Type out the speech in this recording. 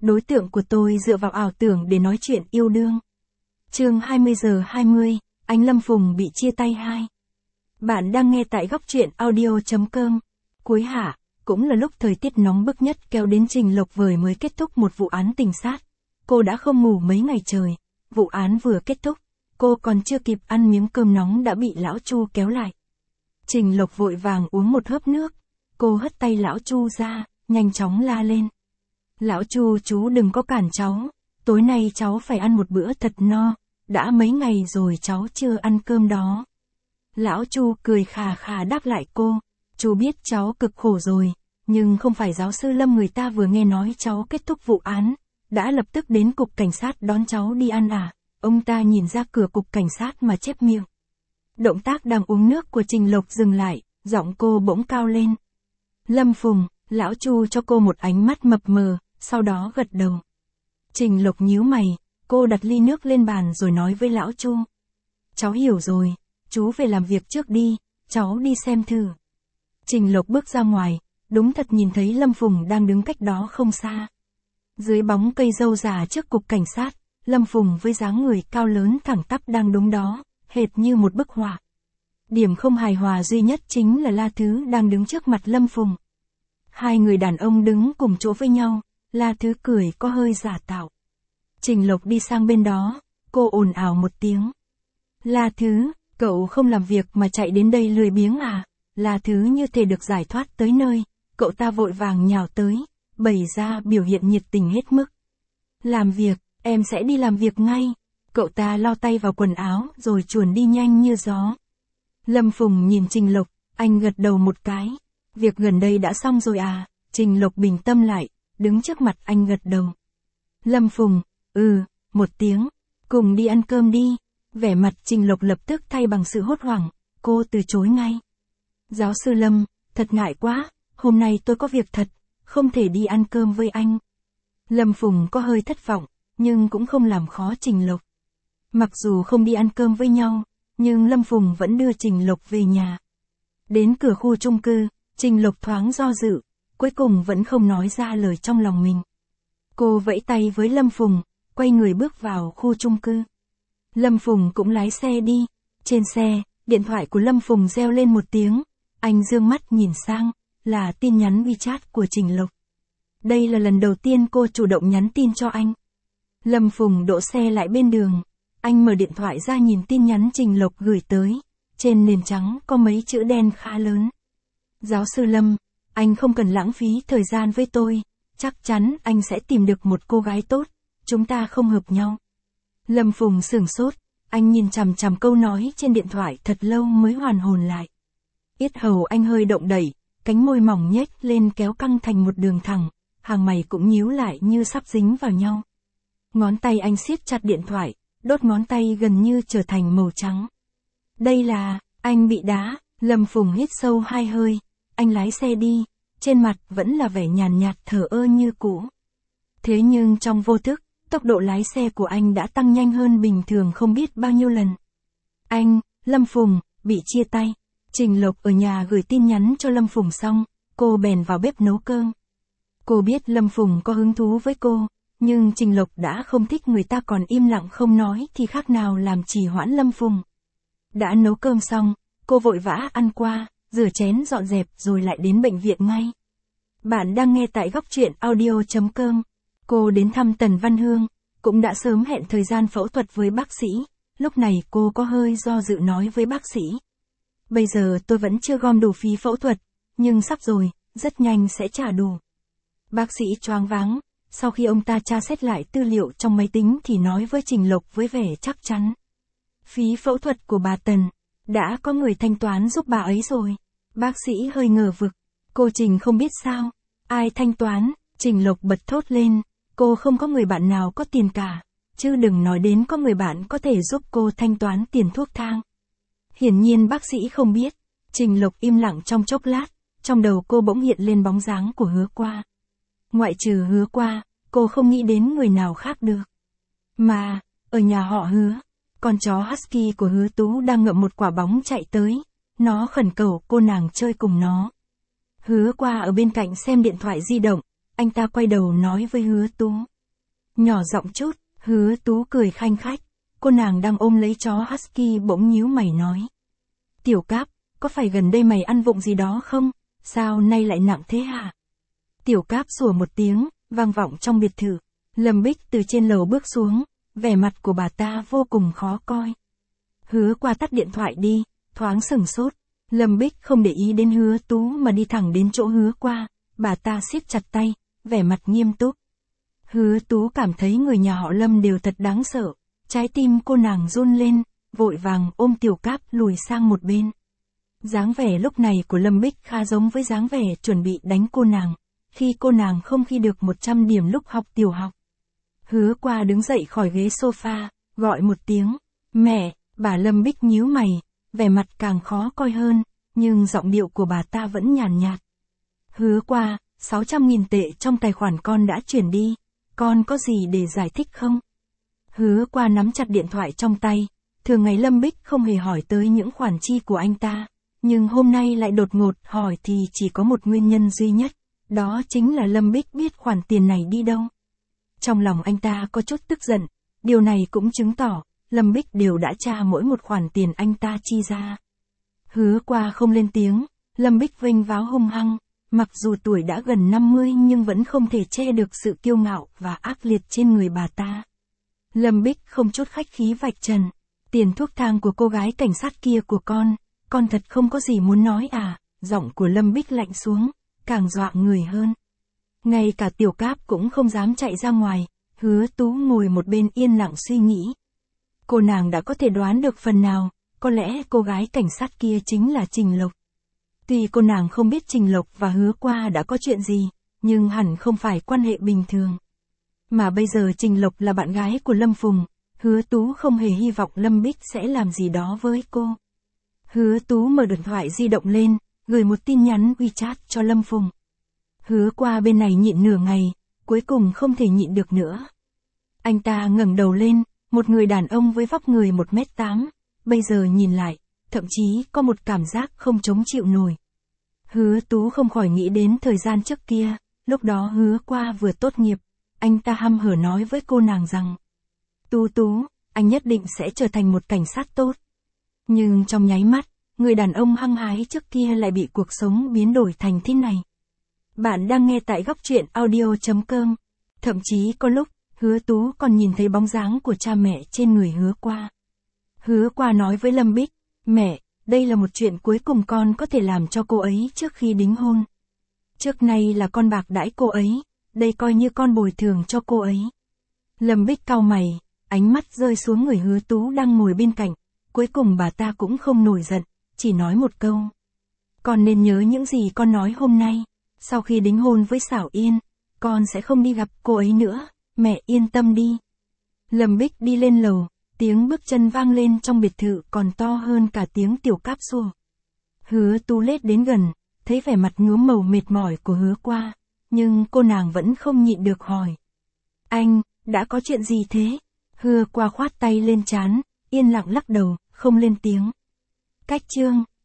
đối tượng của tôi dựa vào ảo tưởng để nói chuyện yêu đương. Chương 20:20, anh Lâm Phùng bị chia tay 2. Bạn đang nghe tại góc truyện audio.com. Cuối hạ, cũng là lúc thời tiết nóng bức nhất kéo đến Trình Lộc Vời mới kết thúc một vụ án tình sát. Cô đã không ngủ mấy ngày trời, vụ án vừa kết thúc, cô còn chưa kịp ăn miếng cơm nóng đã bị lão Chu kéo lại. Trình Lộc vội vàng uống một hớp nước, cô hất tay lão Chu ra, nhanh chóng la lên. Lão Chu, chú đừng có cản cháu, tối nay cháu phải ăn một bữa thật no, đã mấy ngày rồi cháu chưa ăn cơm đó. Lão Chu cười khà khà đáp lại cô, chú biết cháu cực khổ rồi, nhưng không phải giáo sư Lâm người ta vừa nghe nói cháu kết thúc vụ án, đã lập tức đến cục cảnh sát đón cháu đi ăn à, ông ta nhìn ra cửa cục cảnh sát mà chép miệng. Động tác đang uống nước của Trình Lộc dừng lại, giọng cô bỗng cao lên. Lâm Phùng, lão Chu cho cô một ánh mắt mập mờ, sau đó gật đầu. Trình Lộc nhíu mày, cô đặt ly nước lên bàn rồi nói với lão Chu. Cháu hiểu rồi, chú về làm việc trước đi, cháu đi xem thử. Trình Lộc bước ra ngoài, đúng thật nhìn thấy Lâm Phùng đang đứng cách đó không xa. Dưới bóng cây dâu già trước cục cảnh sát, Lâm Phùng với dáng người cao lớn thẳng tắp đang đứng đó, hệt như một bức họa. Điểm không hài hòa duy nhất chính là La Thứ đang đứng trước mặt Lâm Phùng. Hai người đàn ông đứng cùng chỗ với nhau, La Thứ cười có hơi giả tạo. Trình Lộc đi sang bên đó, cô ồn ào một tiếng. La Thứ, cậu không làm việc mà chạy đến đây lười biếng à? La Thứ như thể được giải thoát tới nơi, cậu ta vội vàng nhào tới, bày ra biểu hiện nhiệt tình hết mức. Làm việc, em sẽ đi làm việc ngay. Cậu ta lau tay vào quần áo rồi chuồn đi nhanh như gió. Lâm Phùng nhìn Trình Lộc, anh gật đầu một cái. Việc gần đây đã xong rồi à? Trình Lộc bình tâm lại, đứng trước mặt anh gật đầu. Lâm Phùng, một tiếng, cùng đi ăn cơm đi. Vẻ mặt Trình Lộc lập tức thay bằng sự hốt hoảng, cô từ chối ngay. Giáo sư Lâm, thật ngại quá, hôm nay tôi có việc thật, không thể đi ăn cơm với anh. Lâm Phùng có hơi thất vọng, nhưng cũng không làm khó Trình Lộc. Mặc dù không đi ăn cơm với nhau, nhưng Lâm Phùng vẫn đưa Trình Lộc về nhà. Đến cửa khu chung cư, Trình Lộc thoáng do dự, cuối cùng vẫn không nói ra lời trong lòng mình. Cô vẫy tay với Lâm Phùng, quay người bước vào khu chung cư. Lâm Phùng cũng lái xe đi. Trên xe, điện thoại của Lâm Phùng reo lên một tiếng. Anh dương mắt nhìn sang, là tin nhắn WeChat của Trình Lộc. Đây là lần đầu tiên cô chủ động nhắn tin cho anh. Lâm Phùng đỗ xe lại bên đường. Anh mở điện thoại ra nhìn tin nhắn Trình Lộc gửi tới. Trên nền trắng có mấy chữ đen khá lớn. Giáo sư Lâm, anh không cần lãng phí thời gian với tôi. Chắc chắn anh sẽ tìm được một cô gái tốt. Chúng ta không hợp nhau. Lâm Phùng sửng sốt. Anh nhìn chằm chằm câu nói trên điện thoại thật lâu mới hoàn hồn lại. Yết hầu anh hơi động đẩy, cánh môi mỏng nhếch lên kéo căng thành một đường thẳng, hàng mày cũng nhíu lại như sắp dính vào nhau. Ngón tay anh siết chặt điện thoại, đốt ngón tay gần như trở thành màu trắng. Đây là, anh bị đá. Lâm Phùng hít sâu 2 hơi, anh lái xe đi, trên mặt vẫn là vẻ nhàn nhạt thờ ơ như cũ. Thế nhưng trong vô thức, tốc độ lái xe của anh đã tăng nhanh hơn bình thường không biết bao nhiêu lần. Anh, Lâm Phùng, bị chia tay. Trình Lộc ở nhà gửi tin nhắn cho Lâm Phùng xong, cô bèn vào bếp nấu cơm. Cô biết Lâm Phùng có hứng thú với cô, nhưng Trình Lộc đã không thích người ta còn im lặng không nói thì khác nào làm trì hoãn Lâm Phùng. Đã nấu cơm xong, cô vội vã ăn qua, rửa chén dọn dẹp rồi lại đến bệnh viện ngay. Bạn đang nghe tại góc truyện audio.com. Cô đến thăm Tần Văn Hương, cũng đã sớm hẹn thời gian phẫu thuật với bác sĩ, lúc này cô có hơi do dự nói với bác sĩ. Bây giờ tôi vẫn chưa gom đủ phí phẫu thuật, nhưng sắp rồi, rất nhanh sẽ trả đủ. Bác sĩ choáng váng, sau khi ông ta tra xét lại tư liệu trong máy tính thì nói với Trình Lộc với vẻ chắc chắn. Phí phẫu thuật của bà Tần, đã có người thanh toán giúp bà ấy rồi. Bác sĩ hơi ngờ vực, cô Trình không biết sao, ai thanh toán, Trình Lộc bật thốt lên, cô không có người bạn nào có tiền cả, chứ đừng nói đến có người bạn có thể giúp cô thanh toán tiền thuốc thang. Hiển nhiên bác sĩ không biết. Trình Lộc im lặng trong chốc lát, trong đầu cô bỗng hiện lên bóng dáng của Hứa Qua. Ngoại trừ Hứa Qua, cô không nghĩ đến người nào khác được. Mà, ở nhà họ Hứa, con chó Husky của Hứa Tú đang ngậm một quả bóng chạy tới, nó khẩn cầu cô nàng chơi cùng nó. Hứa Qua ở bên cạnh xem điện thoại di động, anh ta quay đầu nói với Hứa Tú. Nhỏ giọng chút, Hứa Tú cười khanh khách. Cô nàng đang ôm lấy chó Husky bỗng nhíu mày nói. Tiểu Cáp, có phải gần đây mày ăn vụng gì đó không? Sao nay lại nặng thế hả? Tiểu Cáp sủa một tiếng, vang vọng trong biệt thự. Lâm Bích từ trên lầu bước xuống, vẻ mặt của bà ta vô cùng khó coi. Hứa Qua tắt điện thoại đi, thoáng sửng sốt. Lâm Bích không để ý đến Hứa Tú mà đi thẳng đến chỗ Hứa Qua, bà ta siết chặt tay, vẻ mặt nghiêm túc. Hứa Tú cảm thấy người nhà họ Lâm đều thật đáng sợ, trái tim cô nàng run lên, vội vàng ôm Tiểu Cáp lùi sang một bên. Dáng vẻ lúc này của Lâm Bích khá giống với dáng vẻ chuẩn bị đánh cô nàng, khi cô nàng không thi được 100 điểm lúc học tiểu học. Hứa Qua đứng dậy khỏi ghế sofa, gọi một tiếng, mẹ, bà Lâm Bích nhíu mày, vẻ mặt càng khó coi hơn, nhưng giọng điệu của bà ta vẫn nhàn nhạt. Hứa Qua, 600.000 tệ trong tài khoản con đã chuyển đi, con có gì để giải thích không? Hứa Qua nắm chặt điện thoại trong tay, thường ngày Lâm Bích không hề hỏi tới những khoản chi của anh ta, nhưng hôm nay lại đột ngột hỏi thì chỉ có một nguyên nhân duy nhất, đó chính là Lâm Bích biết khoản tiền này đi đâu. Trong lòng anh ta có chút tức giận, điều này cũng chứng tỏ, Lâm Bích đều đã tra mỗi một khoản tiền anh ta chi ra. Hứa Qua không lên tiếng, Lâm Bích vênh váo hung hăng, mặc dù tuổi đã gần 50 nhưng vẫn không thể che được sự kiêu ngạo và ác liệt trên người bà ta. Lâm Bích không chút khách khí vạch trần, tiền thuốc thang của cô gái cảnh sát kia của con thật không có gì muốn nói à, giọng của Lâm Bích lạnh xuống, càng dọa người hơn. Ngay cả Tiểu Cáp cũng không dám chạy ra ngoài, Hứa Tú ngồi một bên yên lặng suy nghĩ. Cô nàng đã có thể đoán được phần nào, có lẽ cô gái cảnh sát kia chính là Trình Lộc. Tuy cô nàng không biết Trình Lộc và Hứa Qua đã có chuyện gì, nhưng hẳn không phải quan hệ bình thường. Mà bây giờ Trình Lộc là bạn gái của Lâm Phùng, Hứa Tú không hề hy vọng Lâm Bích sẽ làm gì đó với cô. Hứa Tú mở điện thoại di động lên, gửi một tin nhắn WeChat cho Lâm Phùng. Hứa Qua bên này nhịn nửa ngày, cuối cùng không thể nhịn được nữa. Anh ta ngẩng đầu lên, một người đàn ông với vóc người 1m8, bây giờ nhìn lại, thậm chí có một cảm giác không chống chịu nổi. Hứa Tú không khỏi nghĩ đến thời gian trước kia, lúc đó Hứa Qua vừa tốt nghiệp, anh ta hăm hở nói với cô nàng rằng, Tú, anh nhất định sẽ trở thành một cảnh sát tốt. Nhưng trong nháy mắt, người đàn ông hăng hái trước kia lại bị cuộc sống biến đổi thành thế này. Bạn đang nghe tại góc truyện audio.com. Thậm chí có lúc, Hứa Tú còn nhìn thấy bóng dáng của cha mẹ trên người Hứa Qua. Hứa Qua nói với Lâm Bích, mẹ, đây là một chuyện cuối cùng con có thể làm cho cô ấy trước khi đính hôn. Trước nay là con bạc đãi cô ấy, đây coi như con bồi thường cho cô ấy. Lâm Bích cau mày, ánh mắt rơi xuống người Hứa Tú đang ngồi bên cạnh, cuối cùng bà ta cũng không nổi giận, chỉ nói một câu. Con nên nhớ những gì con nói hôm nay, sau khi đính hôn với Xảo Yên, con sẽ không đi gặp cô ấy nữa, mẹ yên tâm đi. Lâm Bích đi lên lầu, tiếng bước chân vang lên trong biệt thự còn to hơn cả tiếng Tiểu Cáp sủa. Hứa Tú lết đến gần, thấy vẻ mặt nhuốm màu mệt mỏi của Hứa Qua, nhưng cô nàng vẫn không nhịn được hỏi. Anh, đã có chuyện gì thế? Hứa Qua khoát tay lên trán, yên lặng lắc đầu, không lên tiếng. Cách chương